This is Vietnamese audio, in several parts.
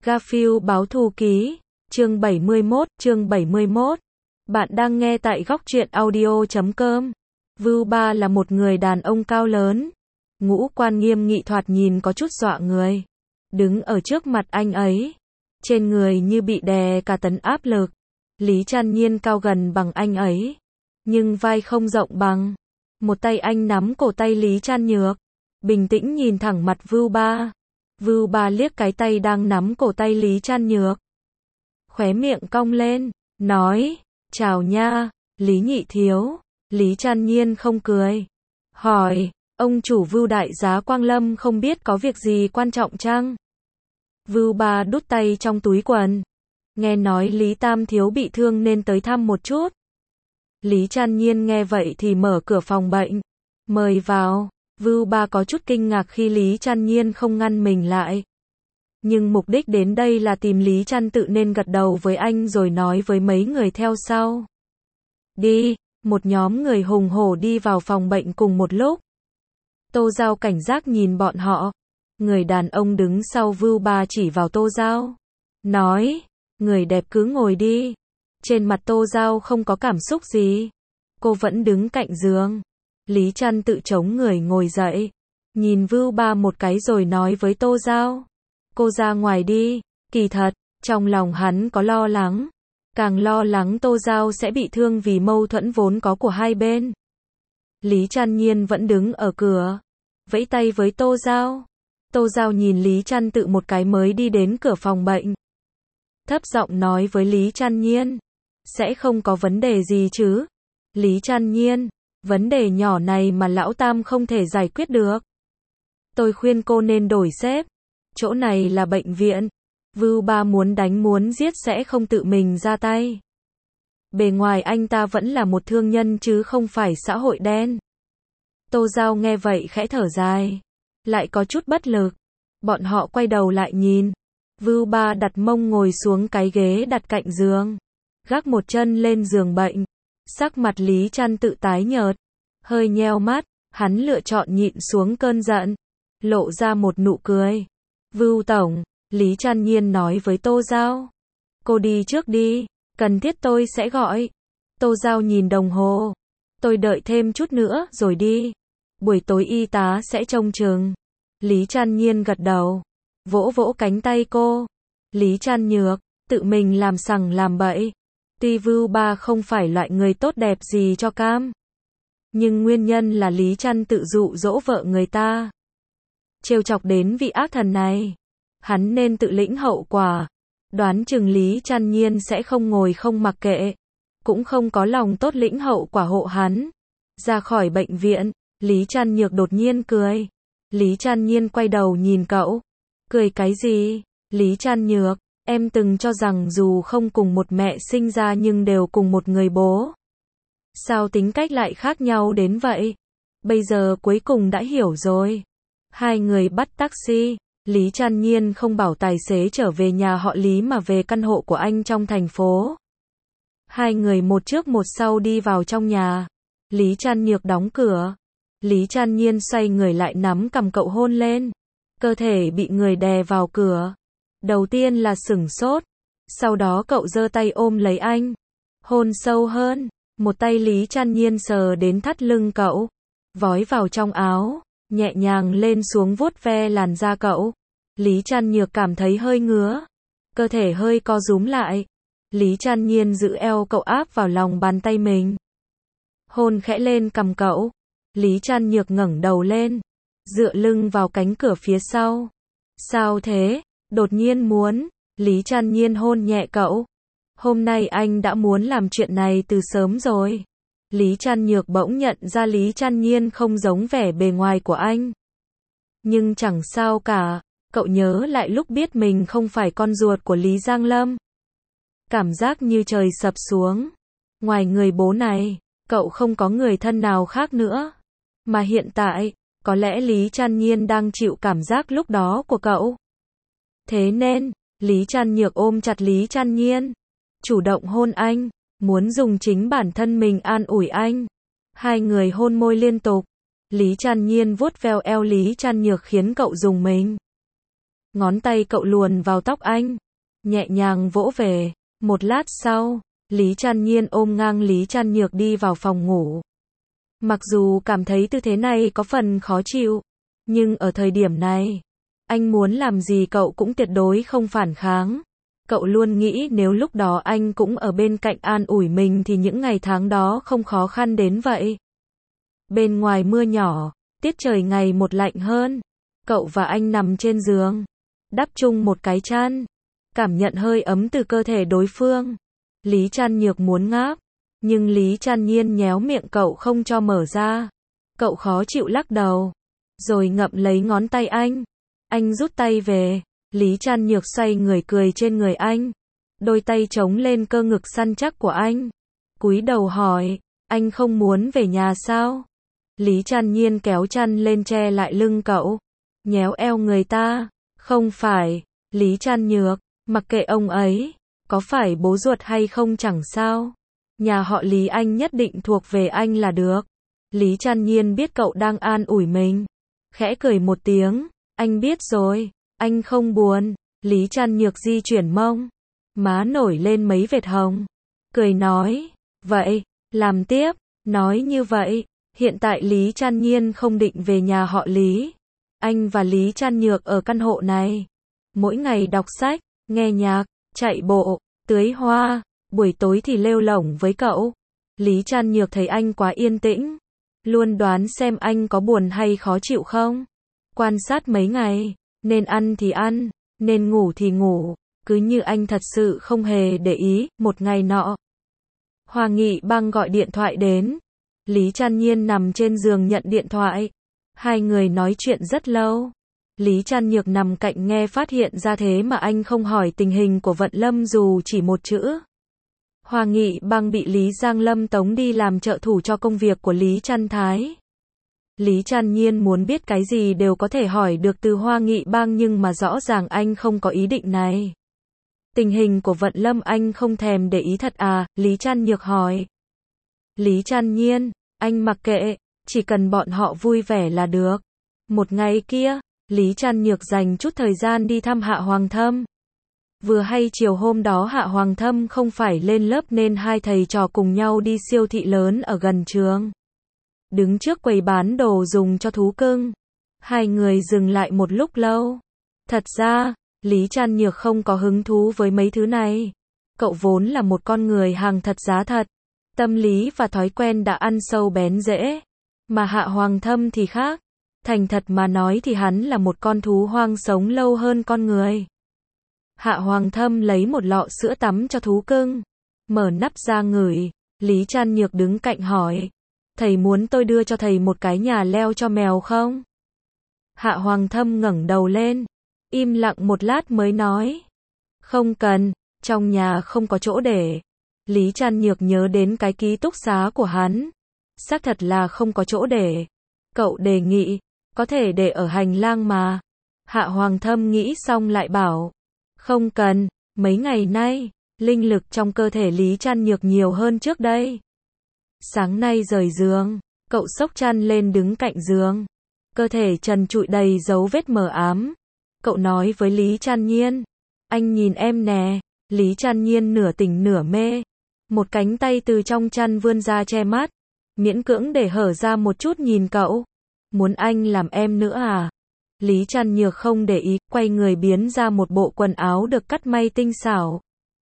Garfield báo thù ký, chương 71. Bạn đang nghe tại góc truyện audio.com. Vưu Ba là một người đàn ông cao lớn, ngũ quan nghiêm nghị, thoạt nhìn có chút dọa người. Đứng ở trước mặt anh ấy, trên người như bị đè cả tấn áp lực. Lý Trăn Nhiên cao gần bằng anh ấy, nhưng vai không rộng bằng. Một tay anh nắm cổ tay Lý Trăn Nhược, bình tĩnh nhìn thẳng mặt Vưu Ba. Vưu Ba liếc cái tay đang nắm cổ tay Lý Trăn Nhược, khóe miệng cong lên, nói, chào nha, Lý nhị thiếu. Lý Trăn Nhiên không cười, hỏi, ông chủ Vưu đại giá Quang Lâm không biết có việc gì quan trọng chăng? Vưu Ba đút tay trong túi quần, nghe nói Lý Tam thiếu bị thương nên tới thăm một chút. Lý Trăn Nhiên nghe vậy thì mở cửa phòng bệnh, mời vào. Vưu Ba có chút kinh ngạc khi Lý Trăn Nhiên không ngăn mình lại. Nhưng mục đích đến đây là tìm Lý Trăn tự nên gật đầu với anh rồi nói với mấy người theo sau. Đi, một nhóm người hùng hổ đi vào phòng bệnh cùng một lúc. Tô Giao cảnh giác nhìn bọn họ. Người đàn ông đứng sau Vưu Ba chỉ vào Tô Giao, nói, người đẹp cứ ngồi đi. Trên mặt Tô Giao không có cảm xúc gì. Cô vẫn đứng cạnh giường. Lý Trăn tự chống người ngồi dậy, nhìn Vưu Ba một cái rồi nói với Tô Giao, cô ra ngoài đi. Kỳ thật, trong lòng hắn có lo lắng, càng lo lắng Tô Giao sẽ bị thương vì mâu thuẫn vốn có của hai bên. Lý Trăn Nhiên vẫn đứng ở cửa, vẫy tay với Tô Giao. Tô Giao nhìn Lý Trăn tự một cái mới đi đến cửa phòng bệnh, thấp giọng nói với Lý Trăn Nhiên, sẽ không có vấn đề gì chứ? Lý Trăn Nhiên, vấn đề nhỏ này mà lão Tam không thể giải quyết được. Tôi khuyên cô nên đổi xếp. Chỗ này là bệnh viện. Vưu Ba muốn đánh muốn giết sẽ không tự mình ra tay. Bề ngoài anh ta vẫn là một thương nhân chứ không phải xã hội đen. Tô Giao nghe vậy khẽ thở dài, lại có chút bất lực. Bọn họ quay đầu lại nhìn. Vưu Ba đặt mông ngồi xuống cái ghế đặt cạnh giường, gác một chân lên giường bệnh. Sắc mặt Lý Trăn tự tái nhợt, hơi nheo mắt, hắn lựa chọn nhịn xuống cơn giận, lộ ra một nụ cười. Vưu tổng, Lý Trăn Nhiên nói với Tô Giao, cô đi trước đi, cần thiết tôi sẽ gọi. Tô Giao nhìn đồng hồ, tôi đợi thêm chút nữa rồi đi, buổi tối y tá sẽ trông chừng. Lý Trăn Nhiên gật đầu, vỗ vỗ cánh tay cô. Lý Trăn Nhược, tự mình làm sằng làm bậy. Tuy Vưu Ba không phải loại người tốt đẹp gì cho cam, nhưng nguyên nhân là Lý Trăn tự dụ dỗ vợ người ta, trêu chọc đến vị ác thần này. Hắn nên tự lĩnh hậu quả. Đoán chừng Lý Trăn Nhiên sẽ không ngồi không mặc kệ, cũng không có lòng tốt lĩnh hậu quả hộ hắn. Ra khỏi bệnh viện, Lý Trăn Nhược đột nhiên cười. Lý Trăn Nhiên quay đầu nhìn cậu. Cười cái gì? Lý Trăn Nhược, em từng cho rằng dù không cùng một mẹ sinh ra nhưng đều cùng một người bố. Sao tính cách lại khác nhau đến vậy? Bây giờ cuối cùng đã hiểu rồi. Hai người bắt taxi. Lý Trăn Nhiên không bảo tài xế trở về nhà họ Lý mà về căn hộ của anh trong thành phố. Hai người một trước một sau đi vào trong nhà. Lý Trăn Nhược đóng cửa. Lý Trăn Nhiên xoay người lại nắm cằm cậu hôn lên. Cơ thể bị người đè vào cửa. Đầu tiên là sửng sốt, sau đó cậu giơ tay ôm lấy anh, hôn sâu hơn. Một tay Lý Trăn Nhiên sờ đến thắt lưng cậu, vói vào trong áo, nhẹ nhàng lên xuống vuốt ve làn da cậu. Lý Trăn Nhược cảm thấy hơi ngứa, cơ thể hơi co rúm lại. Lý Trăn Nhiên giữ eo cậu áp vào lòng bàn tay mình, hôn khẽ lên cằm cậu. Lý Trăn Nhược ngẩng đầu lên, dựa lưng vào cánh cửa phía sau. Sao thế? Đột nhiên muốn. Lý Trăn Nhiên hôn nhẹ cậu. Hôm nay anh đã muốn làm chuyện này từ sớm rồi. Lý Trăn Nhược bỗng nhận ra Lý Trăn Nhiên không giống vẻ bề ngoài của anh. Nhưng chẳng sao cả, cậu nhớ lại lúc biết mình không phải con ruột của Lý Giang Lâm. Cảm giác như trời sập xuống. Ngoài người bố này, cậu không có người thân nào khác nữa. Mà hiện tại, có lẽ Lý Trăn Nhiên đang chịu cảm giác lúc đó của cậu. Thế nên, Lý Trăn Nhược ôm chặt Lý Trăn Nhiên, chủ động hôn anh, muốn dùng chính bản thân mình an ủi anh. Hai người hôn môi liên tục. Lý Trăn Nhiên vuốt veo eo Lý Trăn Nhược khiến cậu rùng mình. Ngón tay cậu luồn vào tóc anh, nhẹ nhàng vỗ về. Một lát sau, Lý Trăn Nhiên ôm ngang Lý Trăn Nhược đi vào phòng ngủ. Mặc dù cảm thấy tư thế này có phần khó chịu, nhưng ở thời điểm này, anh muốn làm gì cậu cũng tuyệt đối không phản kháng. Cậu luôn nghĩ nếu lúc đó anh cũng ở bên cạnh an ủi mình thì những ngày tháng đó không khó khăn đến vậy. Bên ngoài mưa nhỏ, tiết trời ngày một lạnh hơn. Cậu và anh nằm trên giường, đắp chung một cái chăn, cảm nhận hơi ấm từ cơ thể đối phương. Lý Trăn Nhược muốn ngáp, nhưng Lý Trăn Nhiên nhéo miệng cậu không cho mở ra. Cậu khó chịu lắc đầu, rồi ngậm lấy ngón tay anh. Anh rút tay về, Lý Trăn Nhược xoay người cười trên người anh. Đôi tay chống lên cơ ngực săn chắc của anh. Cúi đầu hỏi, anh không muốn về nhà sao? Lý Trăn Nhiên kéo chăn lên che lại lưng cậu, nhéo eo người ta. Không phải, Lý Trăn Nhược, mặc kệ ông ấy, có phải bố ruột hay không chẳng sao. Nhà họ Lý anh nhất định thuộc về anh là được. Lý Trăn Nhiên biết cậu đang an ủi mình, khẽ cười một tiếng, anh biết rồi, anh không buồn. Lý Trăn Nhược di chuyển mông, má nổi lên mấy vệt hồng, cười nói, vậy, làm tiếp. Nói như vậy, hiện tại Lý Trăn Nhiên không định về nhà họ Lý. Anh và Lý Trăn Nhược ở căn hộ này, mỗi ngày đọc sách, nghe nhạc, chạy bộ, tưới hoa, buổi tối thì lêu lổng với cậu. Lý Trăn Nhược thấy anh quá yên tĩnh, luôn đoán xem anh có buồn hay khó chịu không. Quan sát mấy ngày, nên ăn thì ăn, nên ngủ thì ngủ, cứ như anh thật sự không hề để ý. Một ngày nọ, Hoa Nghị Băng gọi điện thoại đến. Lý Trăn Nhiên nằm trên giường nhận điện thoại. Hai người nói chuyện rất lâu. Lý Trăn Nhược nằm cạnh nghe phát hiện ra thế mà anh không hỏi tình hình của Vận Lâm dù chỉ một chữ. Hoa Nghị Băng bị Lý Giang Lâm tống đi làm trợ thủ cho công việc của Lý Trăn Thái. Lý Trăn Nhiên muốn biết cái gì đều có thể hỏi được từ Hoa Nghị Băng nhưng mà rõ ràng anh không có ý định này. Tình hình của Vận Lâm anh không thèm để ý thật à? Lý Trăn Nhược hỏi. Lý Trăn Nhiên, anh mặc kệ, chỉ cần bọn họ vui vẻ là được. Một ngày kia, Lý Trăn Nhược dành chút thời gian đi thăm Hạ Hoàng Thâm. Vừa hay chiều hôm đó Hạ Hoàng Thâm không phải lên lớp nên hai thầy trò cùng nhau đi siêu thị lớn ở gần trường. Đứng trước quầy bán đồ dùng cho thú cưng, hai người dừng lại một lúc lâu. Thật ra, Lý Trăn Nhược không có hứng thú với mấy thứ này. Cậu vốn là một con người hàng thật giá thật. Tâm lý và thói quen đã ăn sâu bén rễ. Mà Hạ Hoàng Thâm thì khác. Thành thật mà nói thì hắn là một con thú hoang sống lâu hơn con người. Hạ Hoàng Thâm lấy một lọ sữa tắm cho thú cưng, mở nắp ra ngửi. Lý Trăn Nhược đứng cạnh hỏi, thầy muốn tôi đưa cho thầy một cái nhà leo cho mèo không? Hạ Hoàng Thâm ngẩng đầu lên, im lặng một lát mới nói, không cần, trong nhà không có chỗ để. Lý Trăn Nhược nhớ đến cái ký túc xá của hắn, xác thật là không có chỗ để. Cậu đề nghị, có thể để ở hành lang mà. Hạ Hoàng Thâm nghĩ xong lại bảo, không cần, mấy ngày nay, linh lực trong cơ thể Lý Trăn Nhược nhiều hơn trước đây. Sáng nay rời giường, cậu xốc chăn lên đứng cạnh giường, cơ thể trần trụi đầy dấu vết mờ ám. Cậu nói với Lý Trăn Nhiên, anh nhìn em nè. Lý Trăn Nhiên nửa tỉnh nửa mê, một cánh tay từ trong chăn vươn ra che mắt, miễn cưỡng để hở ra một chút nhìn cậu. Muốn anh làm em nữa à? Lý Trăn Nhược không để ý, quay người biến ra một bộ quần áo được cắt may tinh xảo.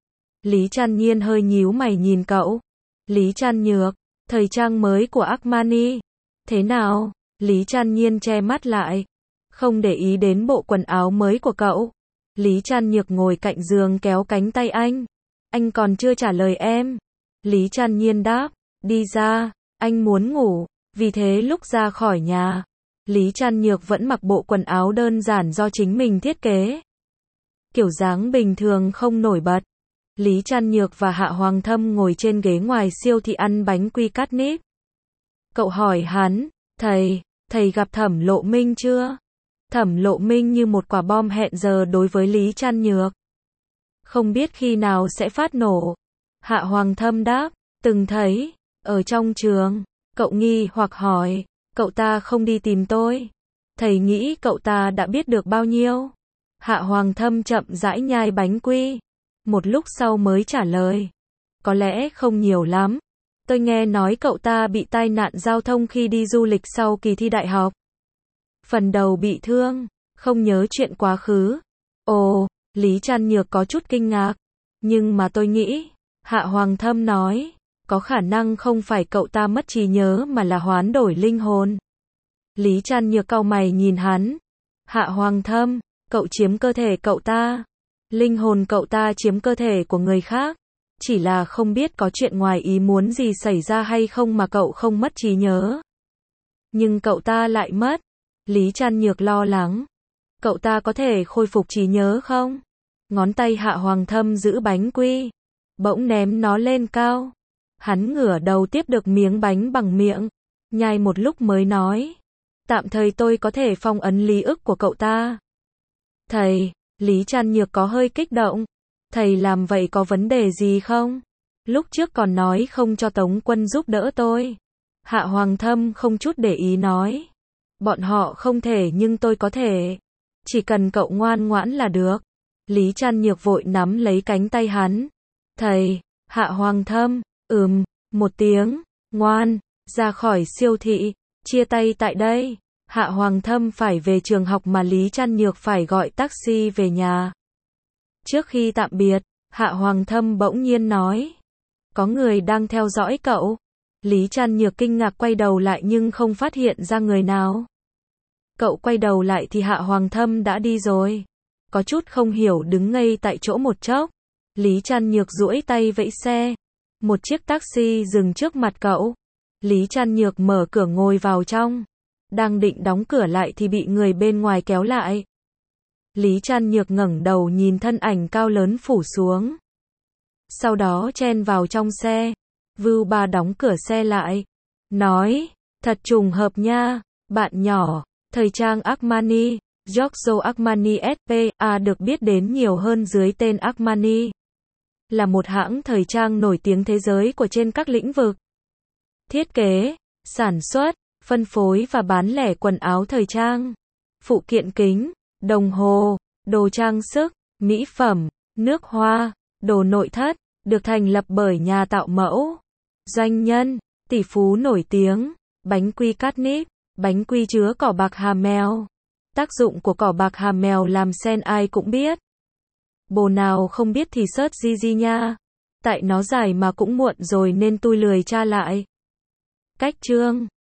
Lý Trăn Nhiên hơi nhíu mày nhìn cậu. Lý Trăn Nhược, thời trang mới của Armani. Thế nào? Lý Trăn Nhiên che mắt lại, không để ý đến bộ quần áo mới của cậu. Lý Trăn Nhược ngồi cạnh giường kéo cánh tay anh. Anh còn chưa trả lời em. Lý Trăn Nhiên đáp, đi ra, anh muốn ngủ. Vì thế lúc ra khỏi nhà, Lý Trăn Nhược vẫn mặc bộ quần áo đơn giản do chính mình thiết kế. Kiểu dáng bình thường không nổi bật. Lý Trăn Nhược và Hạ Hoàng Thâm ngồi trên ghế ngoài siêu thị ăn bánh quy cát níp. Cậu hỏi hắn, thầy gặp Thẩm Lộ Minh chưa? Thẩm Lộ Minh như một quả bom hẹn giờ đối với Lý Trăn Nhược. Không biết khi nào sẽ phát nổ. Hạ Hoàng Thâm đáp, từng thấy, ở trong trường. Cậu nghi hoặc hỏi, cậu ta không đi tìm tôi. Thầy nghĩ cậu ta đã biết được bao nhiêu? Hạ Hoàng Thâm chậm rãi nhai bánh quy. Một lúc sau mới trả lời. Có lẽ không nhiều lắm. Tôi nghe nói cậu ta bị tai nạn giao thông khi đi du lịch sau kỳ thi đại học. Phần đầu bị thương, không nhớ chuyện quá khứ. Ồ, Lý Trăn Nhược có chút kinh ngạc. Nhưng mà tôi nghĩ, Hạ Hoàng Thâm nói, có khả năng không phải cậu ta mất trí nhớ mà là hoán đổi linh hồn. Lý Trăn Nhược cau mày nhìn hắn. Hạ Hoàng Thâm, cậu chiếm cơ thể cậu ta. Linh hồn cậu ta chiếm cơ thể của người khác. Chỉ là không biết có chuyện ngoài ý muốn gì xảy ra hay không mà cậu không mất trí nhớ. Nhưng cậu ta lại mất. Lý Trăn Nhược lo lắng. Cậu ta có thể khôi phục trí nhớ không? Ngón tay Hạ Hoàng Thâm giữ bánh quy. Bỗng ném nó lên cao. Hắn ngửa đầu tiếp được miếng bánh bằng miệng. Nhai một lúc mới nói. Tạm thời tôi có thể phong ấn lý ức của cậu ta. Thầy, Lý Trăn Nhược có hơi kích động. Thầy làm vậy có vấn đề gì không? Lúc trước còn nói không cho Tống Quân giúp đỡ tôi. Hạ Hoàng Thâm không chút để ý nói. Bọn họ không thể nhưng tôi có thể. Chỉ cần cậu ngoan ngoãn là được. Lý Trăn Nhược vội nắm lấy cánh tay hắn. Thầy, Hạ Hoàng Thâm, một tiếng, ngoan, ra khỏi siêu thị, chia tay tại đây. Hạ Hoàng Thâm phải về trường học mà Lý Trăn Nhược phải gọi taxi về nhà. Trước khi tạm biệt, Hạ Hoàng Thâm bỗng nhiên nói. Có người đang theo dõi cậu. Lý Trăn Nhược kinh ngạc quay đầu lại nhưng không phát hiện ra người nào. Cậu quay đầu lại thì Hạ Hoàng Thâm đã đi rồi. Có chút không hiểu đứng ngây tại chỗ một chốc. Lý Trăn Nhược duỗi tay vẫy xe. Một chiếc taxi dừng trước mặt cậu. Lý Trăn Nhược mở cửa ngồi vào trong. Đang định đóng cửa lại thì bị người bên ngoài kéo lại. Lý Trăn Nhược ngẩng đầu nhìn thân ảnh cao lớn phủ xuống. Sau đó chen vào trong xe. Vưu Ba đóng cửa xe lại. Nói, thật trùng hợp nha, bạn nhỏ, thời trang Armani, Giorgio Armani S.p.A. được biết đến nhiều hơn dưới tên Armani. Là một hãng thời trang nổi tiếng thế giới của trên các lĩnh vực. Thiết kế, sản xuất, phân phối và bán lẻ quần áo thời trang, phụ kiện kính, đồng hồ, đồ trang sức, mỹ phẩm, nước hoa, đồ nội thất, được thành lập bởi nhà tạo mẫu, doanh nhân, tỷ phú nổi tiếng, bánh quy catnip, bánh quy chứa cỏ bạc hà mèo. Tác dụng của cỏ bạc hà mèo làm sen ai cũng biết. Bồ nào không biết thì search Gigi nha. Tại nó dài mà cũng muộn rồi nên tôi lười tra lại. Cách chương